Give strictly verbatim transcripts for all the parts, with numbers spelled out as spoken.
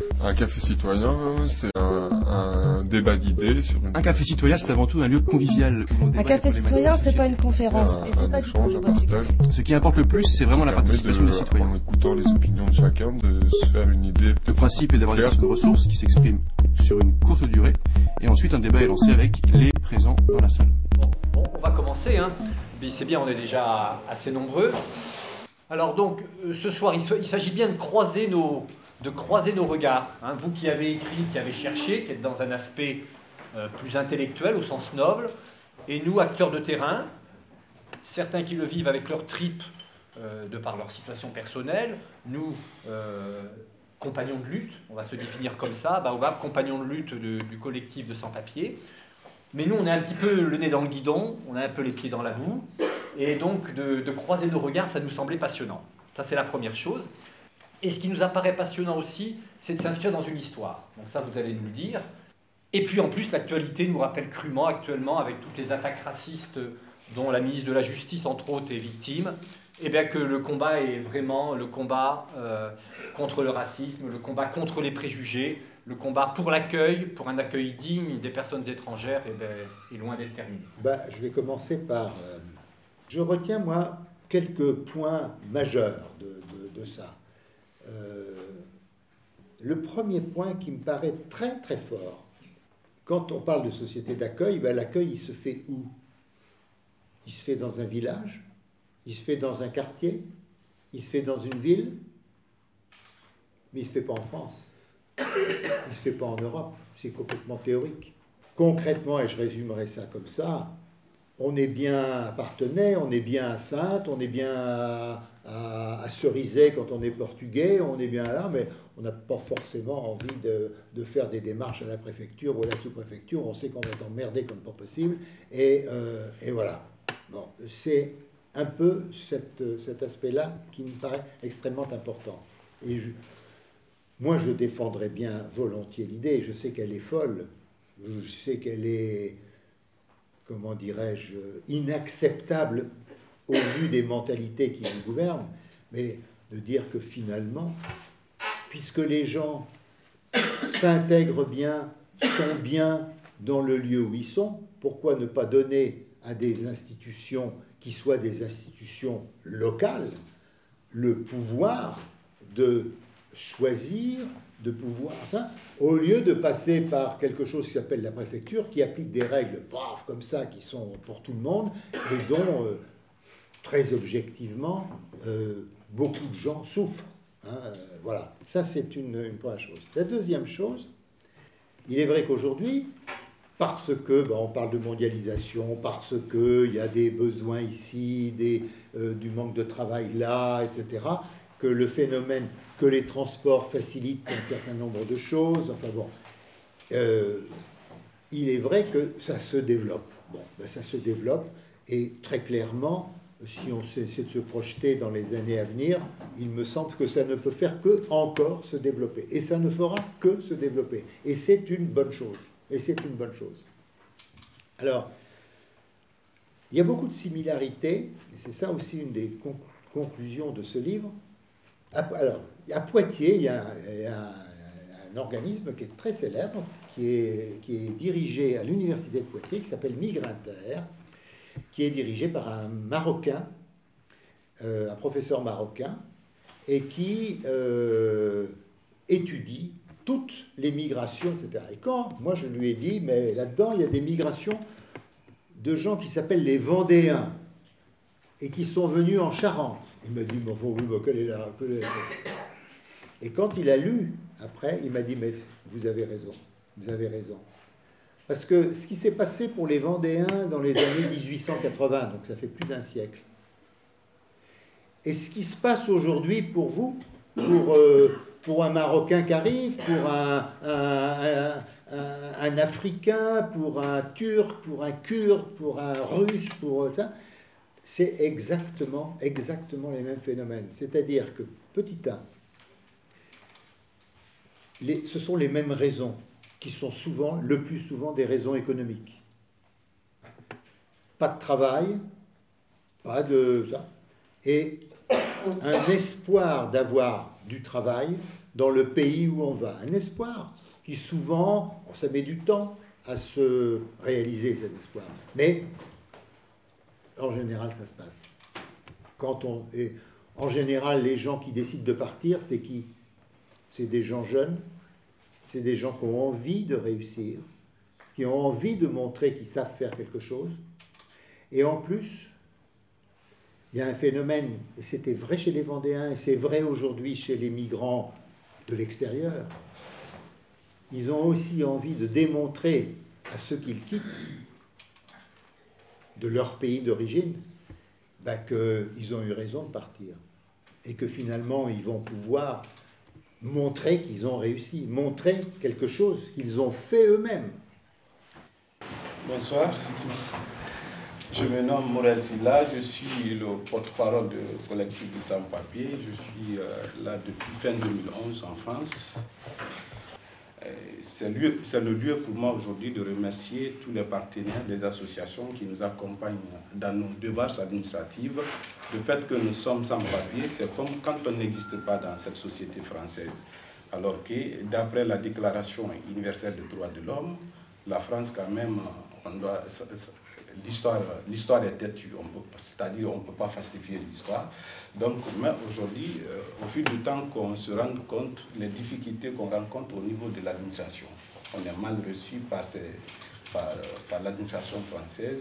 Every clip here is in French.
Un café citoyen, c'est un, un débat d'idées sur une... Un café citoyen, c'est avant tout un lieu convivial. Un café citoyen, c'est pas une conférence, un, et c'est pas du échange, un partage. Ce qui importe le plus, c'est vraiment la participation de, des citoyens. En écoutant les opinions de chacun, de se faire une idée. Le principe est d'avoir des personnes de ressources qui s'expriment sur une courte durée, et ensuite un débat est lancé avec les présents dans la salle. Bon, bon on va commencer, hein. C'est bien, on est déjà assez nombreux. Alors donc, euh, ce soir, il, il s'agit bien de croiser nos, de croiser nos regards. Hein. Vous qui avez écrit, qui avez cherché, qui êtes dans un aspect euh, plus intellectuel au sens noble, et nous, acteurs de terrain, certains qui le vivent avec leur tripes euh, de par leur situation personnelle, nous, euh, compagnons de lutte, on va se définir comme ça, Baobab, compagnons de lutte de, du collectif de sans-papiers. Mais nous, on est un petit peu le nez dans le guidon, on a un peu les pieds dans la boue, et donc de, de croiser nos regards, ça nous semblait passionnant. Ça, c'est la première chose. Et ce qui nous apparaît passionnant aussi, c'est de s'inscrire dans une histoire. Donc ça, vous allez nous le dire. Et puis en plus, l'actualité nous rappelle crûment actuellement, avec toutes les attaques racistes dont la ministre de la Justice, entre autres, est victime, eh bien que le combat est vraiment le combat euh, contre le racisme, le combat contre les préjugés, le combat pour l'accueil, pour un accueil digne des personnes étrangères, eh bien, est loin d'être terminé. Bah, je vais commencer par... Euh, je retiens, moi, quelques points majeurs de, de, de ça. Euh, le premier point qui me paraît très très fort, quand on parle de société d'accueil, ben, l'accueil, il se fait où? Il se fait dans un village? Il se fait dans un quartier? Il se fait dans une ville? Mais il ne se fait pas en France. Il ne se fait pas en Europe. C'est complètement théorique. Concrètement, et je résumerai ça comme ça, on est bien à Parthenay, on est bien à Saintes, on est bien à, à, à Cerizay quand on est portugais, on est bien là, mais on n'a pas forcément envie de, de faire des démarches à la préfecture ou à la sous-préfecture. On sait qu'on va être emmerdé comme pas possible. Et, euh, et voilà. Bon, c'est un peu cette, cet aspect-là qui me paraît extrêmement important. Et je, moi, je défendrais bien volontiers l'idée. Je sais qu'elle est folle. Je sais qu'elle est, comment dirais-je, inacceptable au vu des mentalités qui nous gouvernent. Mais de dire que finalement, puisque les gens s'intègrent bien, sont bien dans le lieu où ils sont, pourquoi ne pas donner à des institutions qui soient des institutions locales le pouvoir de choisir, de pouvoir, hein, au lieu de passer par quelque chose qui s'appelle la préfecture, qui applique des règles braves comme ça, qui sont pour tout le monde, et dont, euh, très objectivement, euh, beaucoup de gens souffrent. Hein, euh, voilà, ça c'est une, une première chose. La deuxième chose, il est vrai qu'aujourd'hui, parce que, ben, on parle de mondialisation, parce qu'il y a des besoins ici, des, euh, du manque de travail là, et cetera, que le phénomène, que les transports facilitent un certain nombre de choses, enfin bon, euh, il est vrai que ça se développe. Bon, ben, ça se développe, et très clairement, si on essaie de se projeter dans les années à venir, il me semble que ça ne peut faire que encore se développer. Et ça ne fera que se développer. Et c'est une bonne chose. Et c'est une bonne chose. Alors, il y a beaucoup de similarités, et c'est ça aussi une des conc conclusions de ce livre. Alors, à Poitiers, il y a, un, il y a un, un organisme qui est très célèbre, qui est, qui est dirigé à l'université de Poitiers, qui s'appelle Migrinter, qui est dirigé par un Marocain, euh, un professeur marocain, et qui euh, étudie toutes les migrations, et cetera. Et quand, moi je lui ai dit, mais là-dedans, il y a des migrations de gens qui s'appellent les Vendéens, et qui sont venus en Charente. Il m'a dit, bon, oui, bah, quelle est la... Quelle est la... Et quand il a lu, après, il m'a dit, mais vous avez raison, vous avez raison. Parce que ce qui s'est passé pour les Vendéens dans les années mille huit cent quatre-vingts, donc ça fait plus d'un siècle, et ce qui se passe aujourd'hui pour vous, pour, euh, pour un Marocain qui arrive, pour un, un, un, un, un Africain, pour un Turc, pour un Kurde, pour un Russe, pour ça, c'est exactement, exactement les mêmes phénomènes. C'est-à-dire que, petit un, les, ce sont les mêmes raisons qui sont souvent, le plus souvent, des raisons économiques. Pas de travail, pas de ça, et un espoir d'avoir du travail, dans le pays où on va. Un espoir qui souvent, ça met du temps à se réaliser, cet espoir. Mais en général, ça se passe. Quand on, et en général, les gens qui décident de partir, c'est qui? C'est des gens jeunes, c'est des gens qui ont envie de réussir, qui ont envie de montrer qu'ils savent faire quelque chose. Et en plus, il y a un phénomène, et c'était vrai chez les Vendéens, et c'est vrai aujourd'hui chez les migrants de l'extérieur. Ils ont aussi envie de démontrer à ceux qu'ils quittent de leur pays d'origine bah, qu'ils ont eu raison de partir. Et que finalement, ils vont pouvoir montrer qu'ils ont réussi, montrer quelque chose qu'ils ont fait eux-mêmes. Bonsoir, je me nomme Morel Silla, je suis le porte-parole du collectif du sans-papier. Je suis euh, là depuis fin deux mille onze en France. C'est le lieu pour moi aujourd'hui de remercier tous les partenaires des associations qui nous accompagnent dans nos démarches administratives. Le fait que nous sommes sans papier, c'est comme quand on n'existe pas dans cette société française. Alors que d'après la Déclaration universelle des droits de l'homme, la France quand même, l'histoire est têtue, c'est-à-dire on ne peut pas falsifier l'histoire. Donc aujourd'hui, euh, au fil du temps qu'on se rend compte des difficultés qu'on rencontre au niveau de l'administration. On est mal reçu par, ces, par, par l'administration française.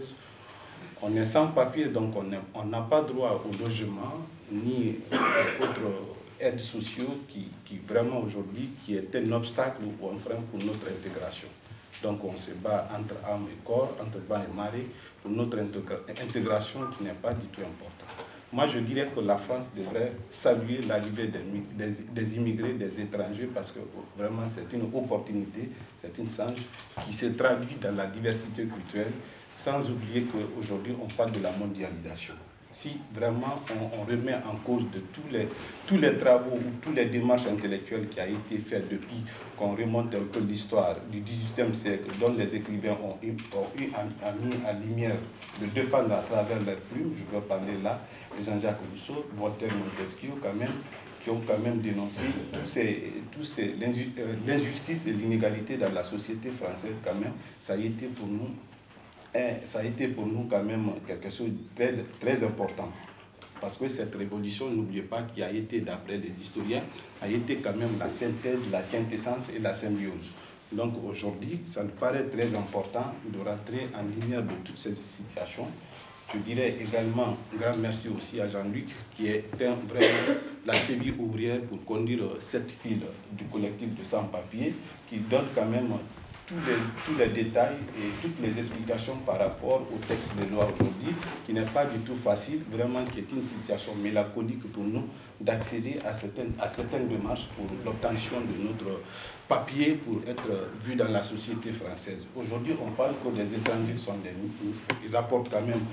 On est sans papier, donc on n'a pas droit au logement, ni autres aides sociaux qui, qui vraiment aujourd'hui, qui est un obstacle ou un frein pour notre intégration. Donc on se bat entre âme et corps, entre vent et marée, pour notre intégration qui n'est pas du tout importante. Moi, je dirais que la France devrait saluer l'arrivée des, des, des immigrés, des étrangers, parce que vraiment c'est une opportunité, c'est une chance qui se traduit dans la diversité culturelle, sans oublier qu'aujourd'hui on parle de la mondialisation. Si vraiment on, on remet en cause de tous les, tous les travaux ou toutes les démarches intellectuelles qui ont été faites depuis qu'on remonte un peu l'histoire du dix-huitième siècle, dont les écrivains ont eu, ont eu à, à mis à lumière de défendre à travers leurs plumes, je veux parler là de Jean-Jacques Rousseau, Voltaire, Montesquieu quand même, qui ont quand même dénoncé tous ces, tous ces, l'injustice et l'inégalité dans la société française quand même, ça a été pour nous ça a été pour nous quand même quelque chose de très, très important. Parce que cette révolution, n'oubliez pas, qui a été, d'après les historiens, a été quand même la synthèse, la quintessence et la symbiose. Donc aujourd'hui, ça nous paraît très important de rentrer en lumière de toutes ces situations. Je dirais également un grand merci aussi à Jean-Luc, qui est un vrai la séville ouvrière pour conduire cette file du collectif de sans-papiers, qui donne quand même Tous les, tous les détails et toutes les explications par rapport au texte de loi aujourd'hui, qui n'est pas du tout facile, vraiment qui est une situation mélancolique pour nous d'accéder à certaines, à certaines démarches pour l'obtention de notre papier pour être vu dans la société française. Aujourd'hui, on parle que les étrangers sont des, ils apportent quand même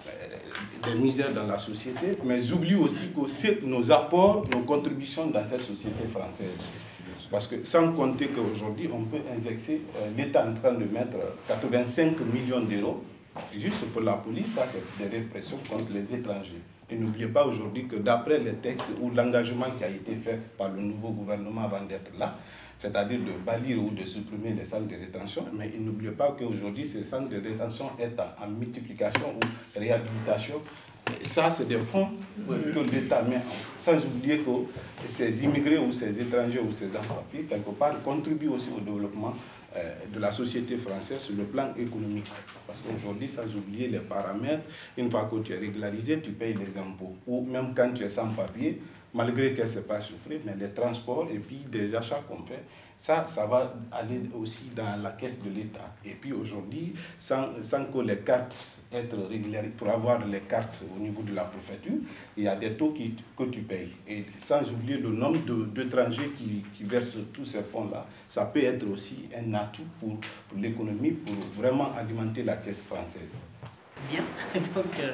des misères dans la société, mais j'oublie aussi que c'est nos apports, nos contributions dans cette société française. Parce que sans compter qu'aujourd'hui, on peut indexer, euh, l'État est en train de mettre quatre-vingt-cinq millions d'euros, juste pour la police, ça c'est des répressions contre les étrangers. Et n'oubliez pas aujourd'hui que d'après les textes ou l'engagement qui a été fait par le nouveau gouvernement avant d'être là, c'est-à-dire de bannir ou de supprimer les centres de rétention, mais il n'oubliez pas qu'aujourd'hui, ces centres de rétention sont en, en multiplication ou réhabilitation. Et ça, c'est des fonds que l'État met en, sans oublier que ces immigrés ou ces étrangers ou ces sans-papiers, quelque part, contribuent aussi au développement euh, de la société française sur le plan économique. Parce qu'aujourd'hui, sans oublier les paramètres, une fois que tu es régularisé, tu payes les impôts. Ou même quand tu es sans-papier, malgré que ce n'est pas chiffré, mais les transports et puis des achats qu'on fait, ça, ça va aller aussi dans la caisse de l'État. Et puis aujourd'hui, sans, sans que les cartes être régulières, pour avoir les cartes au niveau de la préfecture, il y a des taux qui, que tu payes. Et sans oublier le nombre d'étrangers qui, qui versent tous ces fonds-là, ça peut être aussi un atout pour, pour l'économie, pour vraiment alimenter la caisse française. Bien, donc... Euh,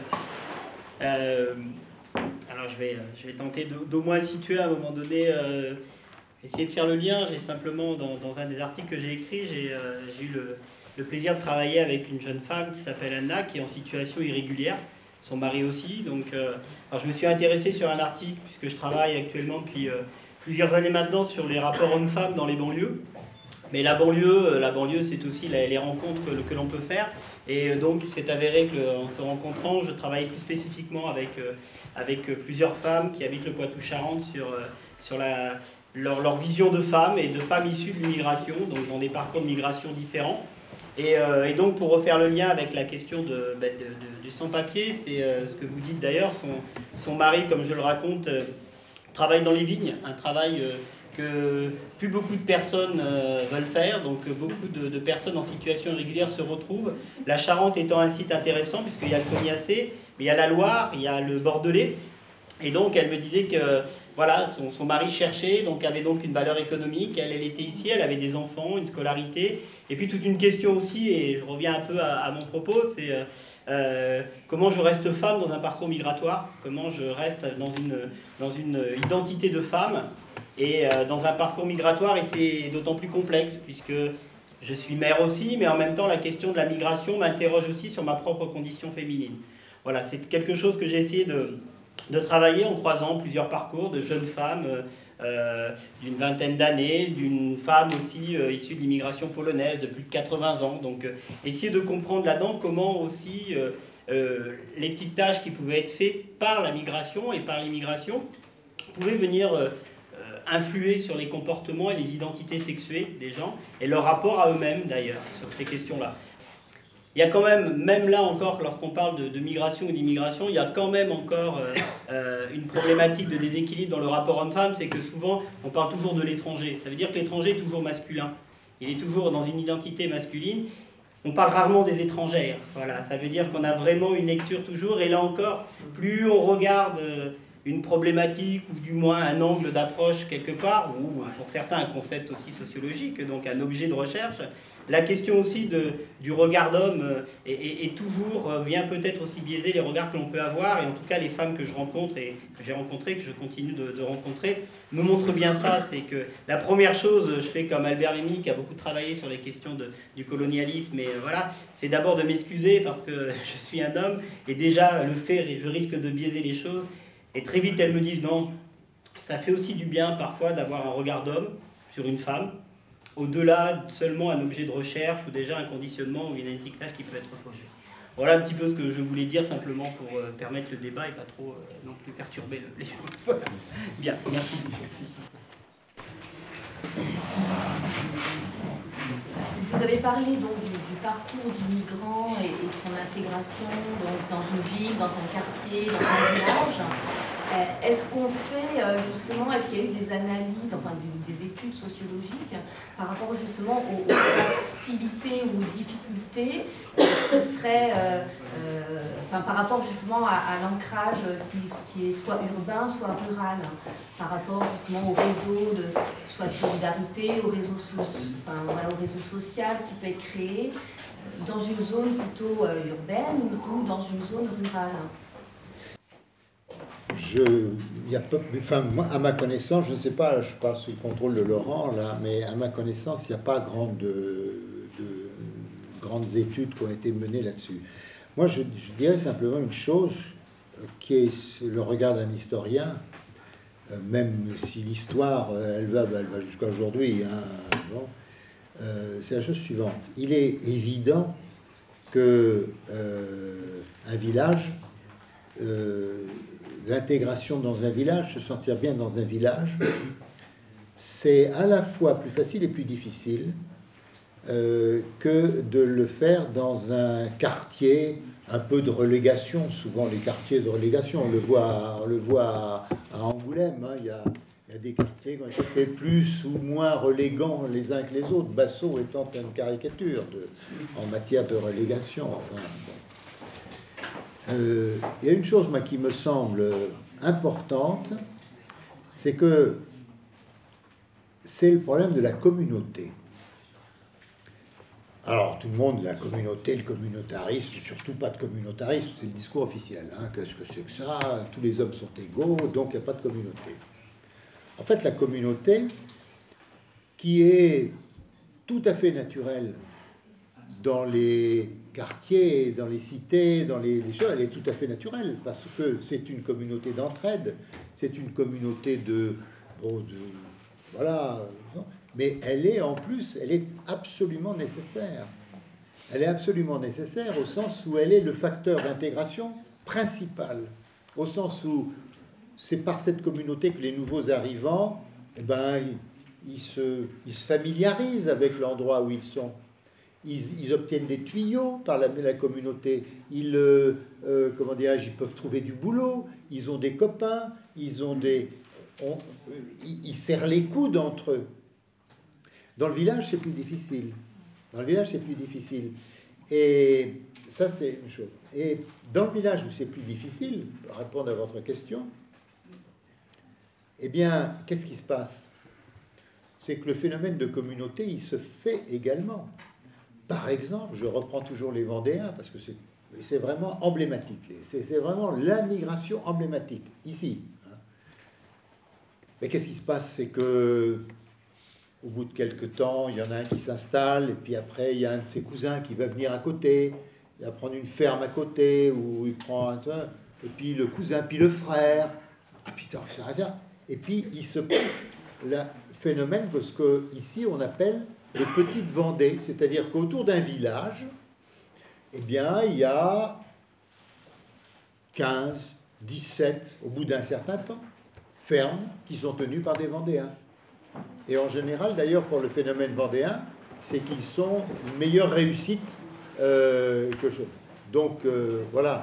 euh, alors je vais, je vais tenter d'au moins situer à un moment donné... Euh, Essayer de faire le lien, j'ai simplement, dans, dans un des articles que j'ai écrit, j'ai euh, eu le, le plaisir de travailler avec une jeune femme qui s'appelle Anna, qui est en situation irrégulière, son mari aussi. Donc, euh, alors je me suis intéressé sur un article, puisque je travaille actuellement depuis, euh, plusieurs années maintenant sur les rapports hommes-femmes dans les banlieues. Mais la banlieue, la banlieue c'est aussi les rencontres que, que l'on peut faire. Et donc, il s'est avéré qu'en se rencontrant, je travaillais plus spécifiquement avec, avec plusieurs femmes qui habitent le Poitou-Charentes sur, sur la, leur, leur vision de femmes et de femmes issues de l'immigration, donc dans des parcours de migration différents. Et, euh, et donc, pour refaire le lien avec la question de, de, de, du sans-papier, c'est euh, ce que vous dites d'ailleurs, son, son mari, comme je le raconte, euh, travaille dans les vignes, un travail... Euh, que plus beaucoup de personnes euh, veulent faire, donc euh, beaucoup de, de personnes en situation irrégulière se retrouvent. La Charente étant un site intéressant, puisqu'il y a le Cognassais, mais il y a la Loire, il y a le Bordelais, et donc elle me disait que voilà, son, son mari cherchait, donc avait donc une valeur économique, elle, elle était ici, elle avait des enfants, une scolarité, et puis toute une question aussi, et je reviens un peu à, à mon propos, c'est euh, euh, comment je reste femme dans un parcours migratoire, comment je reste dans une, dans une identité de femme, et euh, dans un parcours migratoire, et c'est d'autant plus complexe, puisque je suis mère aussi, mais en même temps, la question de la migration m'interroge aussi sur ma propre condition féminine. Voilà, c'est quelque chose que j'ai essayé de, de travailler en croisant plusieurs parcours de jeunes femmes euh, d'une vingtaine d'années, d'une femme aussi euh, issue de l'immigration polonaise de plus de quatre-vingts ans. Donc, euh, essayer de comprendre là-dedans comment aussi euh, euh, l'étiquetage qui pouvait être fait par la migration et par l'immigration pouvait venir... Euh, influer sur les comportements et les identités sexuées des gens et leur rapport à eux-mêmes d'ailleurs sur ces questions-là. Il y a quand même, même là encore, lorsqu'on parle de, de migration ou d'immigration, il y a quand même encore euh, euh, une problématique de déséquilibre dans le rapport homme-femme, c'est que souvent on parle toujours de l'étranger. Ça veut dire que l'étranger est toujours masculin. Il est toujours dans une identité masculine. On parle rarement des étrangères. Voilà, ça veut dire qu'on a vraiment une lecture toujours. Et là encore, plus on regarde euh, une problématique ou du moins un angle d'approche quelque part, ou pour certains un concept aussi sociologique, donc un objet de recherche, la question aussi de, du regard d'homme est, est, est toujours, vient peut-être aussi biaiser les regards que l'on peut avoir, et en tout cas les femmes que je rencontre et que j'ai rencontrées, que je continue de, de rencontrer, me montrent bien ça. C'est que la première chose, je fais comme Albert Rémy qui a beaucoup travaillé sur les questions de, du colonialisme, et voilà, c'est d'abord de m'excuser parce que je suis un homme, et déjà le fait, je risque de biaiser les choses. Et très vite, elles me disent non, ça fait aussi du bien parfois d'avoir un regard d'homme sur une femme, au-delà seulement un objet de recherche ou déjà un conditionnement ou une étiquetage qui peut être posé. Voilà un petit peu ce que je voulais dire simplement pour euh, permettre le débat et pas trop euh, non plus perturber le, les choses. Voilà. Bien, merci. Vous avez parlé donc du, du parcours du migrant et, et de son intégration donc, dans une ville, dans un quartier, dans un village. Euh, est-ce qu'on fait euh, justement, est-ce qu'il y a eu des analyses, enfin des, des études sociologiques par rapport justement aux, aux facilités ou aux difficultés euh, qui seraient, euh, euh, enfin par rapport justement à, à l'ancrage qui, qui est soit urbain, soit rural, hein, par rapport justement au réseau de, soit de solidarité, au réseau, so, enfin, voilà, au réseau social qui peut être créé dans une zone plutôt euh, urbaine ou, ou dans une zone rurale. Je, y a peu, enfin, moi, à ma connaissance, je ne sais pas, je ne suis pas sous le contrôle de Laurent, là, mais à ma connaissance, il n'y a pas grande, de, de, grandes études qui ont été menées là-dessus. Moi, je, je dirais simplement une chose qui est le regard d'un historien, même si l'histoire, elle va, elle va jusqu'à aujourd'hui, hein, bon, euh, c'est la chose suivante. Il est évident que euh, un village, euh, l'intégration dans un village, se sentir bien dans un village, c'est à la fois plus facile et plus difficile euh, que de le faire dans un quartier un peu de relégation. Souvent les quartiers de relégation, on le voit, on le voit à, à Angoulême, hein, il y a, il y a des quartiers qui ont été faits plus ou moins relégants les uns que les autres, Bassot étant une caricature de, en matière de relégation. Enfin, bon. Euh, il y a une chose, moi, qui me semble importante, c'est que c'est le problème de la communauté. Alors, tout le monde, la communauté, le communautarisme, surtout pas de communautarisme, c'est le discours officiel. Hein. Qu'est-ce que c'est que ça? Tous les hommes sont égaux, donc il n'y a pas de communauté. En fait, la communauté, qui est tout à fait naturelle dans les quartiers, dans les cités, dans les, les choses, elle est tout à fait naturelle, parce que c'est une communauté d'entraide, c'est une communauté de, bon, de, voilà, mais elle est en plus, elle est absolument nécessaire. Elle est absolument nécessaire au sens où elle est le facteur d'intégration principal, au sens où c'est par cette communauté que les nouveaux arrivants, eh ben, ils, ils, se, ils se familiarisent avec l'endroit où ils sont. Ils, ils obtiennent des tuyaux par la, la communauté. Ils, euh, euh, comment dirais-je, ils peuvent trouver du boulot. Ils ont des copains. Ils ont des, on, ils, ils serrent les coudes entre eux. Dans le village, c'est plus difficile. Dans le village, c'est plus difficile. Et ça, c'est une chose. Et dans le village où c'est plus difficile, pour répondre à votre question, eh bien, qu'est-ce qui se passe? C'est que le phénomène de communauté, il se fait également. Par exemple, je reprends toujours les Vendéens, parce que c'est vraiment emblématique. C'est vraiment la migration emblématique, ici. Mais qu'est-ce qui se passe? C'est que au bout de quelques temps, il y en a un qui s'installe, et puis après, il y a un de ses cousins qui va venir à côté, il va prendre une ferme à côté, ou il prend un... Et puis le cousin, puis le frère, ah, puis ça, ça, ça. Et puis il se passe le phénomène, parce qu'ici, on appelle les petites Vendées, c'est-à-dire qu'autour d'un village, eh bien, il y a quinze, dix-sept, au bout d'un certain temps, fermes qui sont tenues par des Vendéens. Et en général, d'ailleurs, pour le phénomène vendéen, c'est qu'ils sont une meilleure réussite euh, que je. Donc, euh, voilà.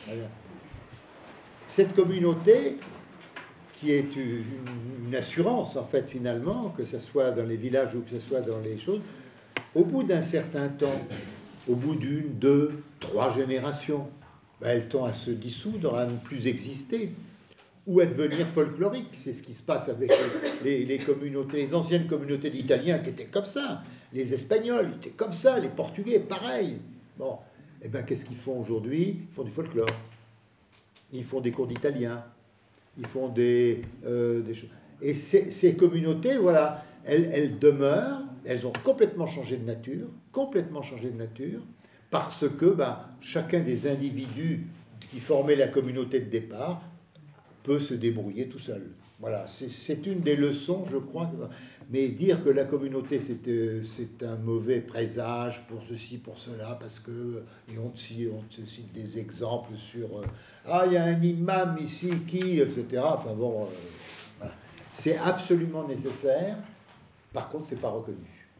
Cette communauté, qui est une, une assurance, en fait, finalement, que ce soit dans les villages ou que ce soit dans les choses, au bout d'un certain temps, au bout d'une, deux, trois générations, ben, elle tend à se dissoudre, à ne plus exister, ou à devenir folklorique. C'est ce qui se passe avec les, les, les communautés, les anciennes communautés d'Italiens qui étaient comme ça, les Espagnols étaient comme ça, les Portugais, pareil. Bon, et ben qu'est-ce qu'ils font aujourd'hui? Ils font du folklore. Ils font des cours d'italien. Ils font des, euh, des choses. Et ces, ces communautés, voilà, elles, elles demeurent, elles ont complètement changé de nature, complètement changé de nature, parce que ben, chacun des individus qui formaient la communauté de départ peut se débrouiller tout seul. Voilà, c'est une des leçons, je crois. Mais dire que la communauté, c'est un mauvais présage pour ceci, pour cela, parce que, et on cite, on cite des exemples sur, euh, ah, il y a un imam ici qui, et cetera. Enfin bon, euh, voilà. C'est absolument nécessaire. Par contre, c'est pas reconnu.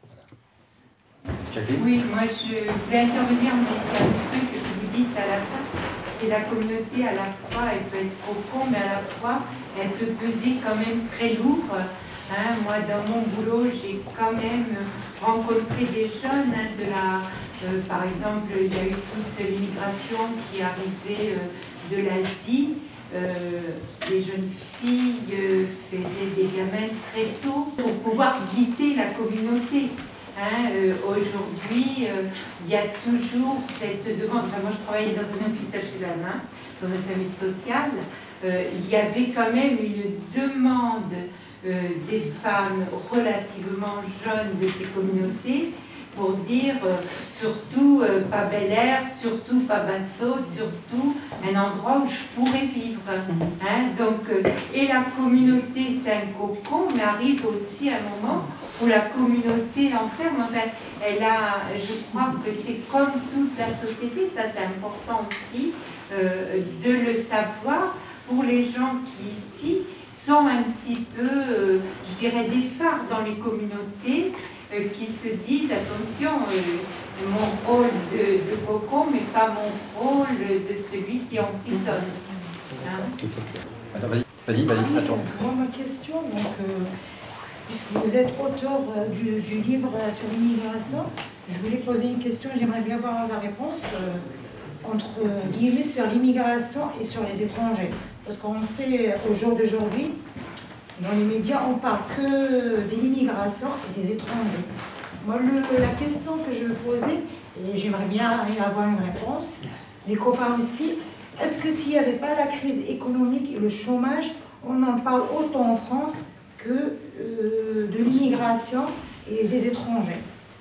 Voilà. Oui, moi, je voulais intervenir, mais c'est un petit peu ce que vous dites à la fin. C'est la communauté, à la fois, elle peut être profond, mais à la fois, elle peut peser quand même très lourd. Hein, moi, dans mon boulot, j'ai quand même rencontré des jeunes hein, de la... Euh, par exemple, il y a eu toute l'immigration qui est arrivée euh, de l'Asie. Euh, les jeunes filles euh, faisaient des gamins très tôt pour pouvoir guider la communauté. Hein, euh, Aujourd'hui, euh, il y a toujours cette demande. Enfin, moi, je travaillais dans un hôpital chez la main, dans un service social. Euh, il y avait quand même une demande euh, des femmes relativement jeunes de ces communautés pour dire euh, surtout euh, pas Bel Air, surtout pas Basso, surtout un endroit où je pourrais vivre. Hein, donc, euh, et la communauté, c'est un cocon, mais arrive aussi un moment où la communauté enferme. Enfin, elle a, je crois que c'est comme toute la société, ça c'est important aussi euh, de le savoir pour les gens qui ici sont un petit peu, euh, je dirais, des phares dans les communautés, euh, qui se disent, attention, euh, mon rôle de, de cocon, mais pas mon rôle de celui qui emprisonne. Hein? Tout à fait. Attends, vas-y, vas-y, vas-y, attends. Moi, ma question, donc, euh, puisque vous êtes auteur euh, du, du livre euh, sur l'immigration, je voulais poser une question, j'aimerais bien avoir la réponse euh, entre guillemets sur l'immigration et sur les étrangers. Parce qu'on sait, au jour d'aujourd'hui, dans les médias, on parle que de l'immigration et des étrangers. Moi, le, la question que je veux poser, et j'aimerais bien avoir une réponse, les copains aussi, est-ce que s'il n'y avait pas la crise économique et le chômage, on en parle autant en France que euh, de l'immigration et des étrangers?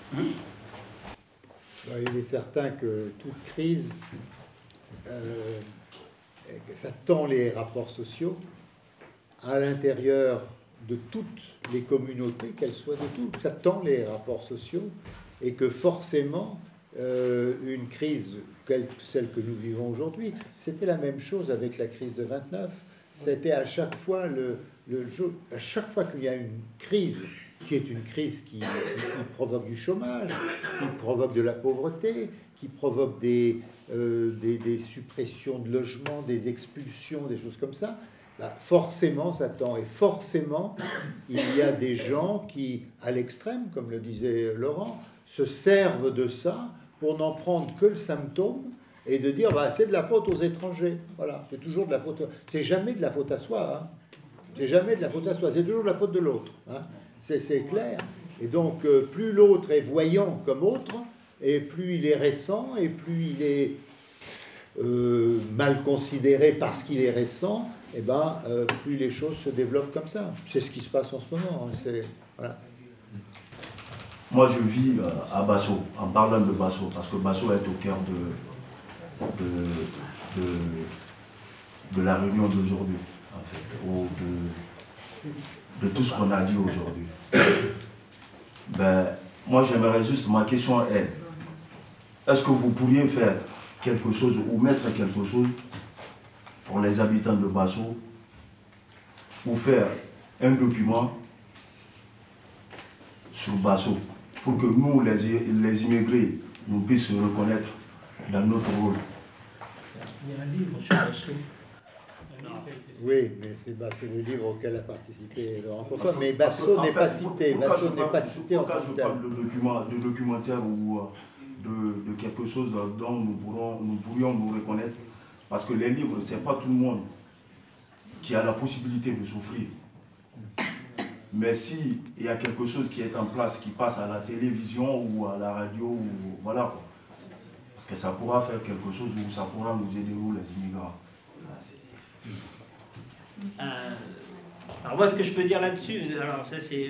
Il est certain que toute crise, euh, ça tend les rapports sociaux à l'intérieur de toutes les communautés, qu'elles soient de tout. Ça tend les rapports sociaux et que forcément, euh, une crise, quelle, celle que nous vivons aujourd'hui, c'était la même chose avec la crise de vingt-neuf. C'était à chaque fois, le, le, à chaque fois qu'il y a une crise, qui est une crise qui, qui, qui provoque du chômage, qui provoque de la pauvreté, qui provoque des, euh, des, des suppressions de logements, des expulsions, des choses comme ça, bah forcément ça tend. Et forcément, il y a des gens qui, à l'extrême, comme le disait Laurent, se servent de ça pour n'en prendre que le symptôme et de dire bah, c'est de la faute aux étrangers. Voilà, c'est toujours de la faute. C'est jamais de la faute à soi. Hein. C'est jamais de la faute à soi. C'est toujours de la faute de l'autre. Hein. C'est clair. Et donc, euh, plus l'autre est voyant comme autre, et plus il est récent, et plus il est euh, mal considéré parce qu'il est récent, et ben, euh, plus les choses se développent comme ça. C'est ce qui se passe en ce moment. Hein. Voilà. Moi, je vis euh, à Basso, en parlant de Basso, parce que Basso est au cœur de, de, de, de la réunion d'aujourd'hui, en fait, ou de, de tout ce qu'on a dit aujourd'hui. Ben, moi, j'aimerais juste, ma question est, est-ce que vous pourriez faire quelque chose ou mettre quelque chose pour les habitants de Basso, ou faire un document sur Basso, pour que nous, les, les immigrés, nous puissions se reconnaître dans notre rôle. Il y a un livre sur Basso. Oui, mais c'est bah, le livre auquel a participé Laurent Coquin. Mais Basso n'est pas cité. Basso n'est pas cité en tant que tel. Je parle de, document, de documentaire ou de, de quelque chose dont nous, pourrons, nous pourrions nous reconnaître. Parce que les livres, ce n'est pas tout le monde qui a la possibilité de souffrir. Mais s'il y a quelque chose qui est en place, qui passe à la télévision ou à la radio, ou, voilà, parce que ça pourra faire quelque chose où ça pourra nous aider, nous, les immigrants. Euh, alors moi, ce que je peux dire là-dessus, alors ça c'est,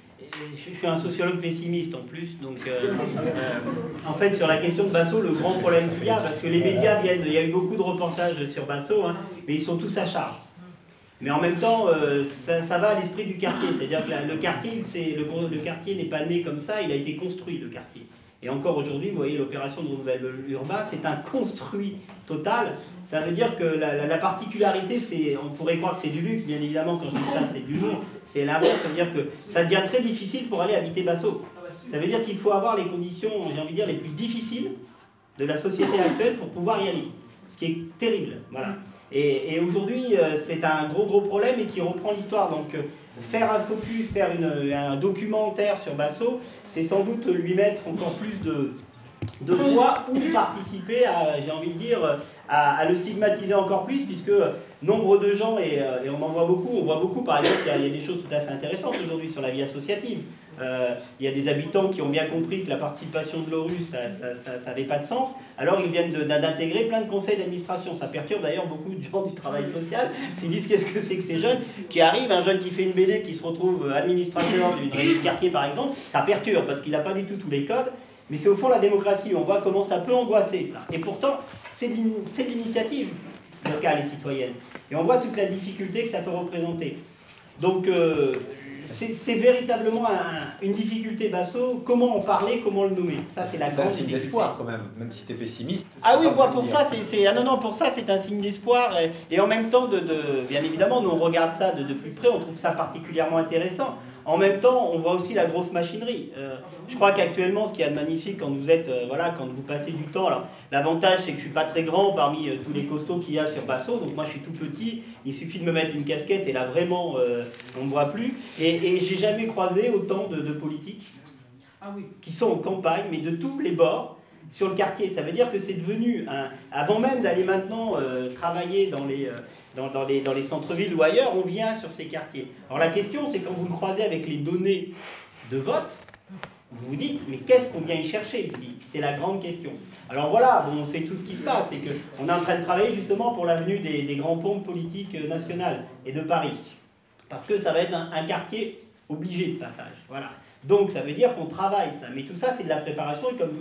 je suis un sociologue pessimiste en plus, donc euh, euh, en fait sur la question de Basso, le grand problème qu'il y a, parce que les médias viennent, il y a eu beaucoup de reportages sur Basso, hein, mais ils sont tous à charge. Mais en même temps, euh, ça, ça va à l'esprit du quartier, c'est-à-dire que la, le quartier, c'est le, le quartier n'est pas né comme ça, il a été construit, le quartier. Et encore aujourd'hui, vous voyez, l'opération de renouvellement urbain, c'est un construit total. Ça veut dire que la, la, la particularité, c'est, on pourrait croire que c'est du luxe, bien évidemment, quand je dis ça, c'est de l'humour. C'est l'inverse, ça veut dire que ça devient très difficile pour aller habiter Basso. Ça veut dire qu'il faut avoir les conditions, j'ai envie de dire, les plus difficiles de la société actuelle pour pouvoir y aller. Ce qui est terrible, voilà. Et, et aujourd'hui, c'est un gros, gros problème et qui reprend l'histoire. Donc, faire un focus, faire une, un documentaire sur Basso, c'est sans doute lui mettre encore plus de, de poids ou participer à, j'ai envie de dire, à, à le stigmatiser encore plus, puisque nombre de gens, et, et on en voit beaucoup, on voit beaucoup, par exemple, il y a, il y a des choses tout à fait intéressantes aujourd'hui sur la vie associative. Euh, il y a des habitants qui ont bien compris que la participation de l'O R U, ça n'avait pas de sens, alors ils viennent d'intégrer plein de conseils d'administration. Ça perturbe d'ailleurs beaucoup de gens du travail social. Ils disent qu'est-ce que c'est que ces jeunes qui arrivent, un jeune qui fait une B D, qui se retrouve administrateur d'une réunion de quartier par exemple, ça perturbe parce qu'il n'a pas du tout tous les codes, mais c'est au fond la démocratie, on voit comment ça peut angoisser ça. Et pourtant, c'est de l'initiative locale et citoyenne. Et on voit toute la difficulté que ça peut représenter. Donc, euh, c'est véritablement un, une difficulté Basso. Comment en parler, comment le nommer? Ça, c'est la grande difficulté. C'est un signe d'espoir quand même, même si tu es pessimiste. Ah oui, moi, pour ça, c'est ah non, non, pour ça, c'est un signe d'espoir. Et, et en même temps, de, de, bien évidemment, nous, on regarde ça de, de plus près, on trouve ça particulièrement intéressant. En même temps, on voit aussi la grosse machinerie. Euh, je crois qu'actuellement, ce qu'il y a de magnifique quand vous êtes, euh, voilà, quand vous passez du temps, alors l'avantage c'est que je suis pas très grand parmi euh, tous les costauds qu'il y a sur Basso, donc moi je suis tout petit, il suffit de me mettre une casquette et là vraiment euh, on ne voit plus. Et, et j'ai jamais croisé autant de, de politiques ah oui. qui sont en campagne, mais de tous les bords, sur le quartier. Ça veut dire que c'est devenu, un, avant même d'aller maintenant euh, travailler dans les, euh, dans, dans les, dans les centres-villes ou ailleurs, on vient sur ces quartiers. Alors la question, c'est quand vous le croisez avec les données de vote, vous vous dites, mais qu'est-ce qu'on vient y chercher ici? C'est la grande question. Alors voilà, bon, on sait tout ce qui se passe, c'est qu'on est en train de travailler justement pour l'avenue des, des grands ponts politiques nationales et de Paris. Parce que ça va être un, un quartier obligé de passage. Voilà. Donc ça veut dire qu'on travaille ça. Mais tout ça, c'est de la préparation, et comme vous dites,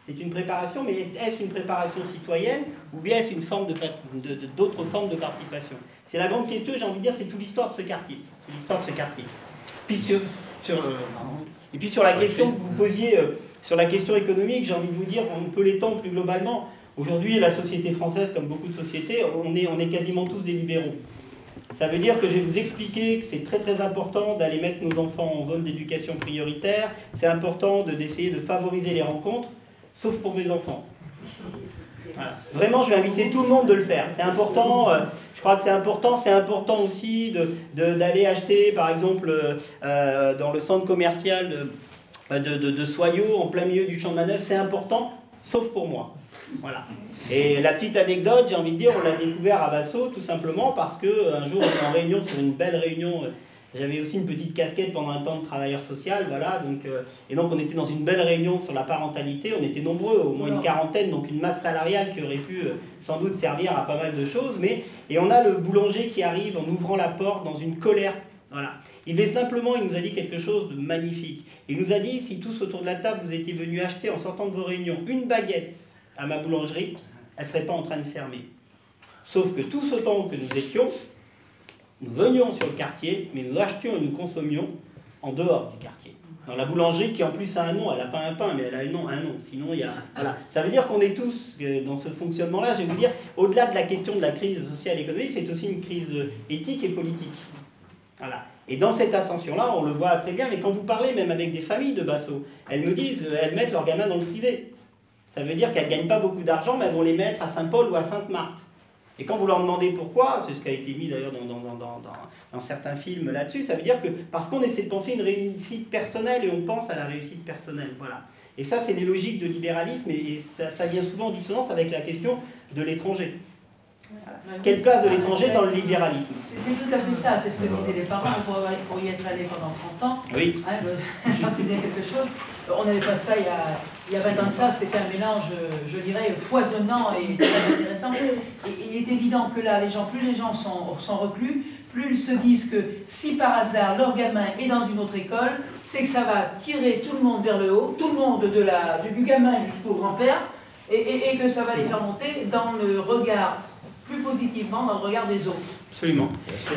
C'est une préparation, mais est-ce une préparation citoyenne ou bien est-ce une forme de, de, de, d'autres formes de participation? C'est la grande question, j'ai envie de dire, c'est toute l'histoire de ce quartier. C'est l'histoire de ce quartier. Puis sur, sur, euh, et puis sur la question que vous posiez, euh, sur la question économique, j'ai envie de vous dire, on peut l'étendre plus globalement. Aujourd'hui, la société française, comme beaucoup de sociétés, on est, on est quasiment tous des libéraux. Ça veut dire que je vais vous expliquer que c'est très très important d'aller mettre nos enfants en zone d'éducation prioritaire, c'est important de, d'essayer de favoriser les rencontres, sauf pour mes enfants. Voilà. Vraiment, je vais inviter tout le monde de le faire. C'est important, euh, je crois que c'est important, c'est important aussi de, de, d'aller acheter, par exemple, euh, dans le centre commercial de, de, de, de Soyaux, en plein milieu du champ de manœuvre, c'est important, sauf pour moi. Voilà. Et la petite anecdote, j'ai envie de dire, on l'a découvert à Bassaux, tout simplement parce qu'un jour, on était en réunion, sur une belle réunion. J'avais aussi une petite casquette pendant un temps de travailleur social, voilà. Donc, euh, et donc, on était dans une belle réunion sur la parentalité. On était nombreux, au moins une quarantaine, donc une masse salariale qui aurait pu euh, sans doute servir à pas mal de choses. Mais, et on a le boulanger qui arrive en ouvrant la porte dans une colère. Voilà. Il fait simplement, il nous a dit quelque chose de magnifique. Il nous a dit, si tous autour de la table, vous étiez venus acheter en sortant de vos réunions une baguette à ma boulangerie, elle ne serait pas en train de fermer. Sauf que tous autant que nous étions, nous venions sur le quartier, mais nous achetions et nous consommions en dehors du quartier. Dans la boulangerie qui en plus a un nom, elle n'a pas un pain, mais elle a un nom, un nom. Sinon, il y a... Voilà. Ça veut dire qu'on est tous dans ce fonctionnement-là. Je vais vous dire, au-delà de la question de la crise sociale et économique, c'est aussi une crise éthique et politique. Voilà. Et dans cette ascension-là, on le voit très bien, mais quand vous parlez même avec des familles de Bassaux, elles me disent, elles mettent leurs gamins dans le privé. Ça veut dire qu'elles ne gagnent pas beaucoup d'argent, mais elles vont les mettre à Saint-Paul ou à Sainte-Marthe. Et quand vous leur demandez pourquoi, c'est ce qui a été mis d'ailleurs dans, dans, dans, dans, dans certains films là-dessus, ça veut dire que parce qu'on essaie de penser une réussite personnelle et on pense à la réussite personnelle. Voilà. Et ça, c'est des logiques de libéralisme et, et ça, ça vient souvent en dissonance avec la question de l'étranger. Voilà. Quelle place de l'étranger dans le libéralisme? C'est tout à fait ça, c'est ce que disaient les parents, on pourrait y être allé pendant trente ans. Oui. Hein, je sais bien quelque chose. On n'avait pas ça il y, a, il y a vingt ans de ça, c'était un mélange, je dirais, foisonnant et très intéressant. Et il est évident que là, les gens, plus les gens sont, sont reclus, plus ils se disent que si par hasard leur gamin est dans une autre école, c'est que ça va tirer tout le monde vers le haut, tout le monde de la, du gamin jusqu'au grand-père, et, et, et que ça va les faire monter dans le regard, plus positivement dans le regard des autres. Absolument.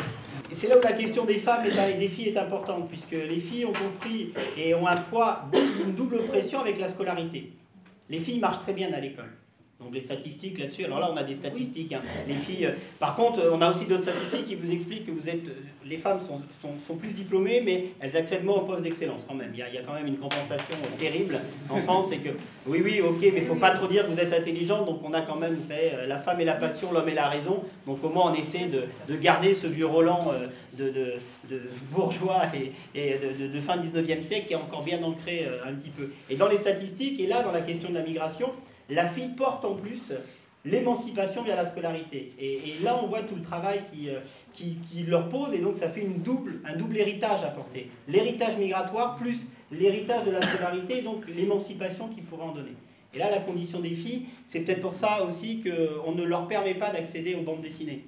Et c'est là où la question des femmes et des filles est importante, puisque les filles ont compris et ont un poids, une double pression avec la scolarité. Les filles marchent très bien à l'école. Donc les statistiques là-dessus, alors là on a des statistiques, hein. Les filles, euh, par contre on a aussi d'autres statistiques qui vous expliquent que vous êtes, euh, les femmes sont, sont, sont plus diplômées, mais elles accèdent moins au poste d'excellence quand même. Il y, a, il y a quand même une compensation euh, terrible en France, c'est que oui oui ok, mais il ne faut pas trop dire que vous êtes intelligente, donc on a quand même, vous savez, euh, la femme et la passion, l'homme et la raison, donc au moins on essaie de, de garder ce vieux Roland euh, de, de, de bourgeois et, et de, de, de fin dix-neuvième siècle qui est encore bien ancré euh, un petit peu. Et dans les statistiques, et là dans la question de la migration, la fille porte en plus l'émancipation via la scolarité. Et, et là, on voit tout le travail qui, qui, qui leur pose, et donc ça fait une double, un double héritage à porter. L'héritage migratoire plus l'héritage de la scolarité, donc l'émancipation qu'ils pourraient en donner. Et là, la condition des filles, c'est peut-être pour ça aussi qu'on ne leur permet pas d'accéder aux bandes dessinées.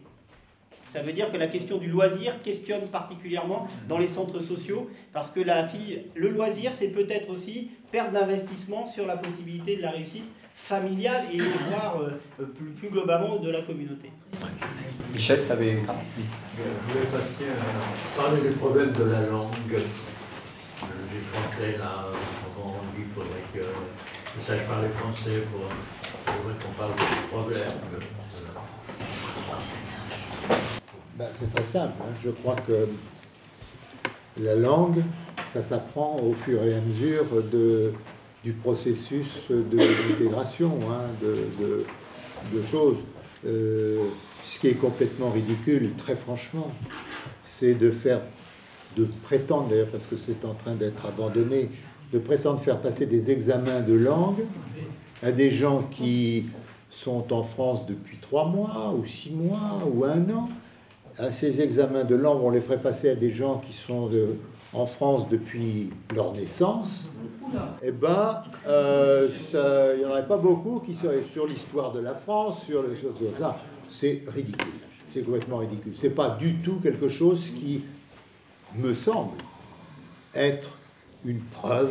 Ça veut dire que la question du loisir questionne particulièrement dans les centres sociaux, parce que la fille, le loisir, c'est peut-être aussi perte d'investissement sur la possibilité de la réussite familiale et voire euh, plus, plus globalement de la communauté. Michel, tu avais... Je voulais passer à parler du problème de la langue. Du français, là, il faudrait que je sache parler français pour, pour qu'on parle de problème. Ben, c'est très simple, hein. Je crois que la langue, ça s'apprend au fur et à mesure de, du processus d'intégration, hein, de, de, de choses. Euh, ce qui est complètement ridicule, très franchement, c'est de faire, de prétendre, d'ailleurs parce que c'est en train d'être abandonné, de prétendre faire passer des examens de langue à des gens qui sont en France depuis trois mois, ou six mois, ou un an. À ces examens de langue, on les ferait passer à des gens qui sont de, en France depuis leur naissance. Eh bien, euh, il n'y en aurait pas beaucoup qui seraient sur l'histoire de la France, sur les choses comme ça. C'est ridicule. C'est complètement ridicule. Ce n'est pas du tout quelque chose qui me semble être une preuve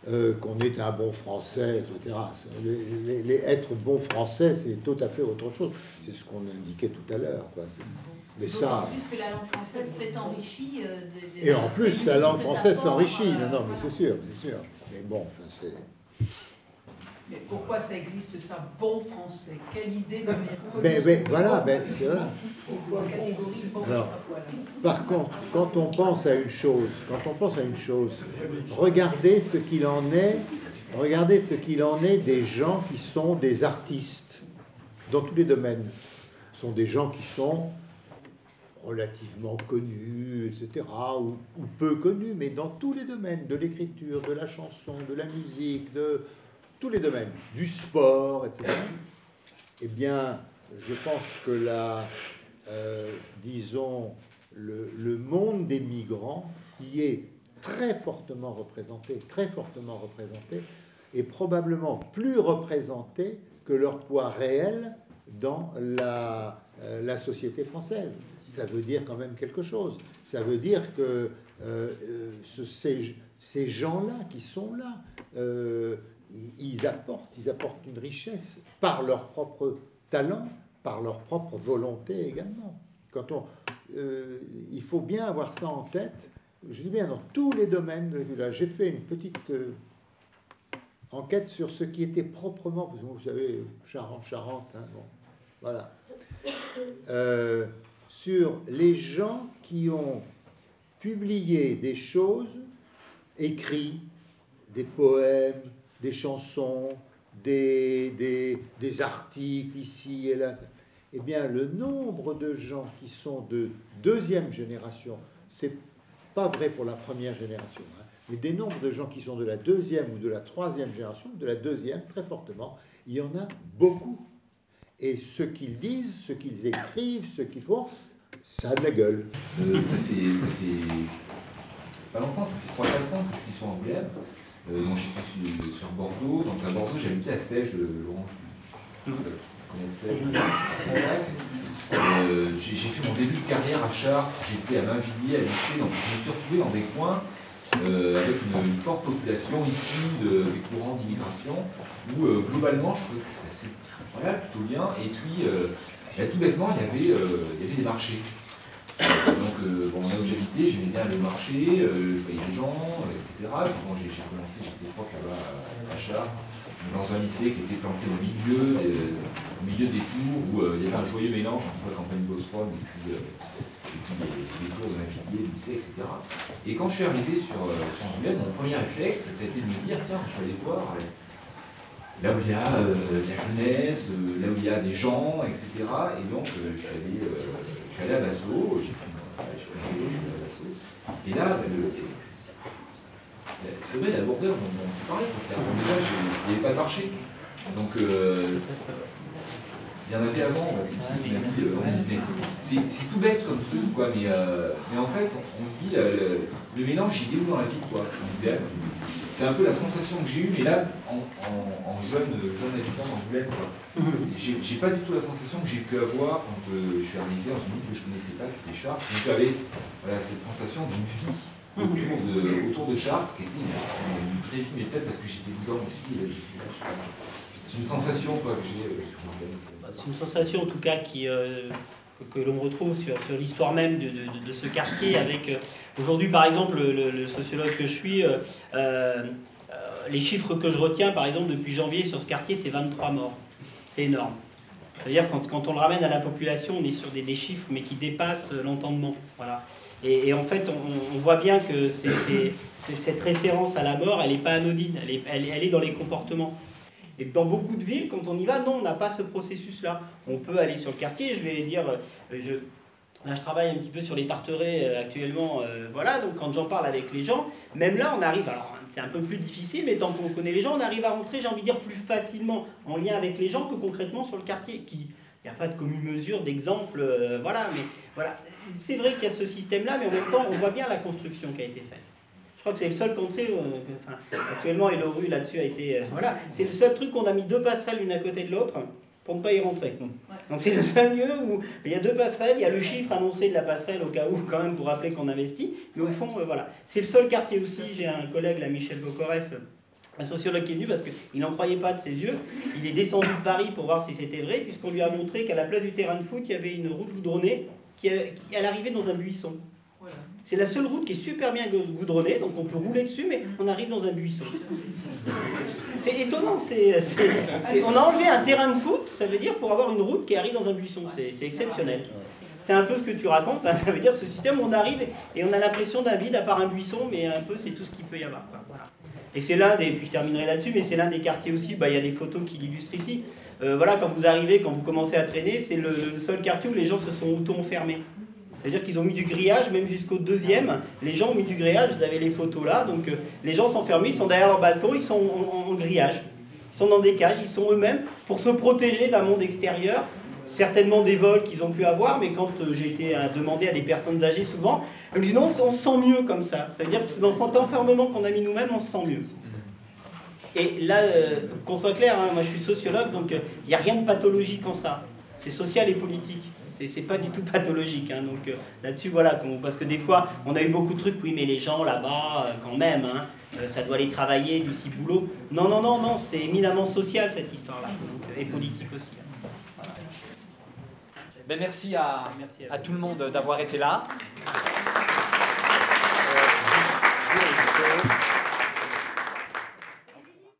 euh, qu'on est un bon français, et cetera. Les, les, les être bon français, c'est tout à fait autre chose. C'est ce qu'on indiquait tout à l'heure. Mais ça. Plus que la langue française s'est enrichie. Euh, de, de, et en plus, la langue française s'enrichit. Euh, non, non, mais c'est sûr, c'est sûr. Mais bon, enfin, c'est. Mais pourquoi ça existe, ça, bon français? Quelle idée de mais, mais voilà, mais c'est vrai. Catégorie bon. Alors, par contre, quand on pense à une chose, quand on pense à une chose, regardez ce qu'il en est, regardez ce qu'il en est des gens qui sont des artistes dans tous les domaines. Ce sont des gens qui sont relativement connus, et cetera, ou, ou peu connus, mais dans tous les domaines, de l'écriture, de la chanson, de la musique, de tous les domaines, du sport, et cetera. Eh bien, je pense que la, euh, disons, le, le monde des migrants y est très fortement représenté, très fortement représenté, et probablement plus représenté que leur poids réel dans la, euh, la société française. Ça veut dire quand même quelque chose. Ça veut dire que euh, ce, ces, ces gens-là qui sont là, euh, ils apportent, ils apportent une richesse par leur propre talent, par leur propre volonté également. Quand on, euh, il faut bien avoir ça en tête. Je dis bien dans tous les domaines. J'ai fait une petite euh, enquête sur ce qui était proprement, parce que vous savez, Charente, Charente, hein, bon, voilà, euh, sur les gens qui ont publié des choses, écrit des poèmes, des chansons, des, des, des articles ici et là. Eh bien, le nombre de gens qui sont de deuxième génération, c'est pas vrai pour la première génération, hein, mais des nombres de gens qui sont de la deuxième ou de la troisième génération, de la deuxième très fortement, il y en a beaucoup. Et ce qu'ils disent, ce qu'ils écrivent, ce qu'ils font, ça a de la gueule. Euh, ça fait, ça fait pas longtemps, ça fait trois quatre ans que je suis sur Angoulême. Euh, donc j'étais sur, sur Bordeaux, donc à Bordeaux j'habitais à Sège, Laurent, tu connais Sège, euh, j'ai, j'ai fait mon début de carrière à Chartres, j'étais à Mainvilliers, à Lucé, donc je me suis retrouvé dans des coins euh, avec une, une forte population issue de, des courants d'immigration, où euh, globalement je trouvais que ça se passait voilà, plutôt bien, et puis euh, là, tout bêtement il y avait, euh, il y avait des marchés. Donc, euh, bon, là où j'habitais, j'aimais bien le marché, euh, je voyais les gens, et cetera. Puis bon, j'ai, j'ai commencé, j'étais prof là-bas à, à Chartres, dans un lycée qui était planté au milieu des, au milieu des tours, où euh, il y avait un joyeux mélange entre la campagne Bosphore et puis, euh, et puis les, les tours de Mainvilliers, lycée, et cetera. Et quand je suis arrivé sur, euh, sur Angoulême, mon premier réflexe, ça a été de me dire, tiens, je vais aller voir là où il y a euh, de la jeunesse, euh, là où il y a des gens, et cetera. Et donc, euh, je, suis allé, euh, je suis allé à Basso, j'ai pris mon je suis allé à Basso. Et là, bah, le, c'est vrai, la lourdeur dont, dont tu parlais, c'est, bon, déjà, il n'y avait pas de marché. Donc, euh, il y en avait avant, c'est ce que tu m'as dit, euh, c'est, c'est tout bête comme truc, quoi, mais, euh, mais en fait, on, on se dit, euh, le, le mélange, il est où dans la vie, quoi, c'est un peu la sensation que j'ai eue, mais là, en, en, en jeune, jeune habitant d'Angoulême, j'ai, j'ai pas du tout la sensation que j'ai pu avoir quand euh, je suis arrivé dans une ville que je connaissais pas, qui était Chartres. Donc j'avais voilà, cette sensation d'une vie autour de, autour de Chartres, qui était une, une très vie, mais peut-être parce que j'étais douze ans aussi, et là je suis là, je suis là. C'est une sensation quoi, que j'ai euh, sur Angoulême. C'est une sensation en tout cas qui... Euh... que l'on retrouve sur, sur l'histoire même de, de, de ce quartier avec euh, aujourd'hui par exemple le, le sociologue que je suis euh, euh, les chiffres que je retiens par exemple depuis janvier sur ce quartier c'est vingt-trois morts, c'est énorme, c'est à dire quand, quand on le ramène à la population on est sur des, des chiffres mais qui dépassent l'entendement, voilà. Et, et en fait on, on voit bien que c'est, c'est, c'est cette référence à la mort elle n'est pas anodine, elle est, elle, elle est dans les comportements. Et dans beaucoup de villes, quand on y va, non, on n'a pas ce processus-là. On peut aller sur le quartier, je vais dire, je, là je travaille un petit peu sur les Tarterets actuellement, euh, voilà, donc quand j'en parle avec les gens, même là on arrive, alors c'est un peu plus difficile, mais tant qu'on connaît les gens, on arrive à rentrer, j'ai envie de dire, plus facilement en lien avec les gens que concrètement sur le quartier, qui, il n'y a pas de commune-mesure, d'exemple, euh, voilà, mais voilà, c'est vrai qu'il y a ce système-là, mais en même temps, on voit bien la construction qui a été faite. Je crois que c'est le seul contrée, euh, enfin, actuellement, et Eloru là-dessus a été... Euh, voilà, c'est le seul truc qu'on a mis deux passerelles l'une à côté de l'autre pour ne pas y rentrer. Donc c'est le seul lieu où il y a deux passerelles, il y a le chiffre annoncé de la passerelle au cas où, quand même, pour rappeler qu'on investit. Mais au fond, euh, voilà. C'est le seul quartier aussi, j'ai un collègue, là, Michel Bokoreff, un sociologue qui est venu parce qu'il n'en croyait pas de ses yeux. Il est descendu de Paris pour voir si c'était vrai, puisqu'on lui a montré qu'à la place du terrain de foot, il y avait une route goudronnée qui, qui elle arrivait dans un buisson. Voilà. C'est la seule route qui est super bien goudronnée, donc on peut rouler dessus, mais on arrive dans un buisson. C'est étonnant, c'est, c'est, c'est, on a enlevé un terrain de foot, ça veut dire, pour avoir une route qui arrive dans un buisson, c'est, c'est exceptionnel. C'est un peu ce que tu racontes, hein, ça veut dire ce système où on arrive et on a l'impression d'un vide à part un buisson, mais un peu c'est tout ce qu'il peut y avoir. Quoi. Voilà. Et c'est l'un des, puis je terminerai là-dessus, mais c'est l'un des quartiers aussi, bah, il y a des photos qui l'illustrent ici. Euh, voilà, quand vous arrivez, quand vous commencez à traîner, c'est le, le seul quartier où les gens se sont auto-enfermés. C'est-à-dire qu'ils ont mis du grillage, même jusqu'au deuxième, les gens ont mis du grillage, vous avez les photos là, donc euh, les gens s'enferment, ils sont derrière leur balcon, ils sont en, en, en grillage, ils sont dans des cages, ils sont eux-mêmes pour se protéger d'un monde extérieur, certainement des vols qu'ils ont pu avoir, mais quand euh, j'ai été à demander à des personnes âgées souvent, elles me disent non, on se sent mieux comme ça, ça veut dire que c'est dans cet enfermement qu'on a mis nous-mêmes, on se sent mieux. Et là, euh, qu'on soit clair, hein, moi je suis sociologue, donc il euh, n'y a rien de pathologique en ça, c'est social et politique. C'est pas du tout pathologique, hein, donc euh, là-dessus, voilà, parce que des fois, on a eu beaucoup de trucs, oui, mais les gens là-bas, euh, quand même, hein, euh, ça doit aller travailler, du ciboulot. Non, non, non, non, c'est éminemment social, cette histoire-là, euh, et politique aussi. Hein. Voilà. Ben, merci à, merci à, à tout le monde d'avoir été là.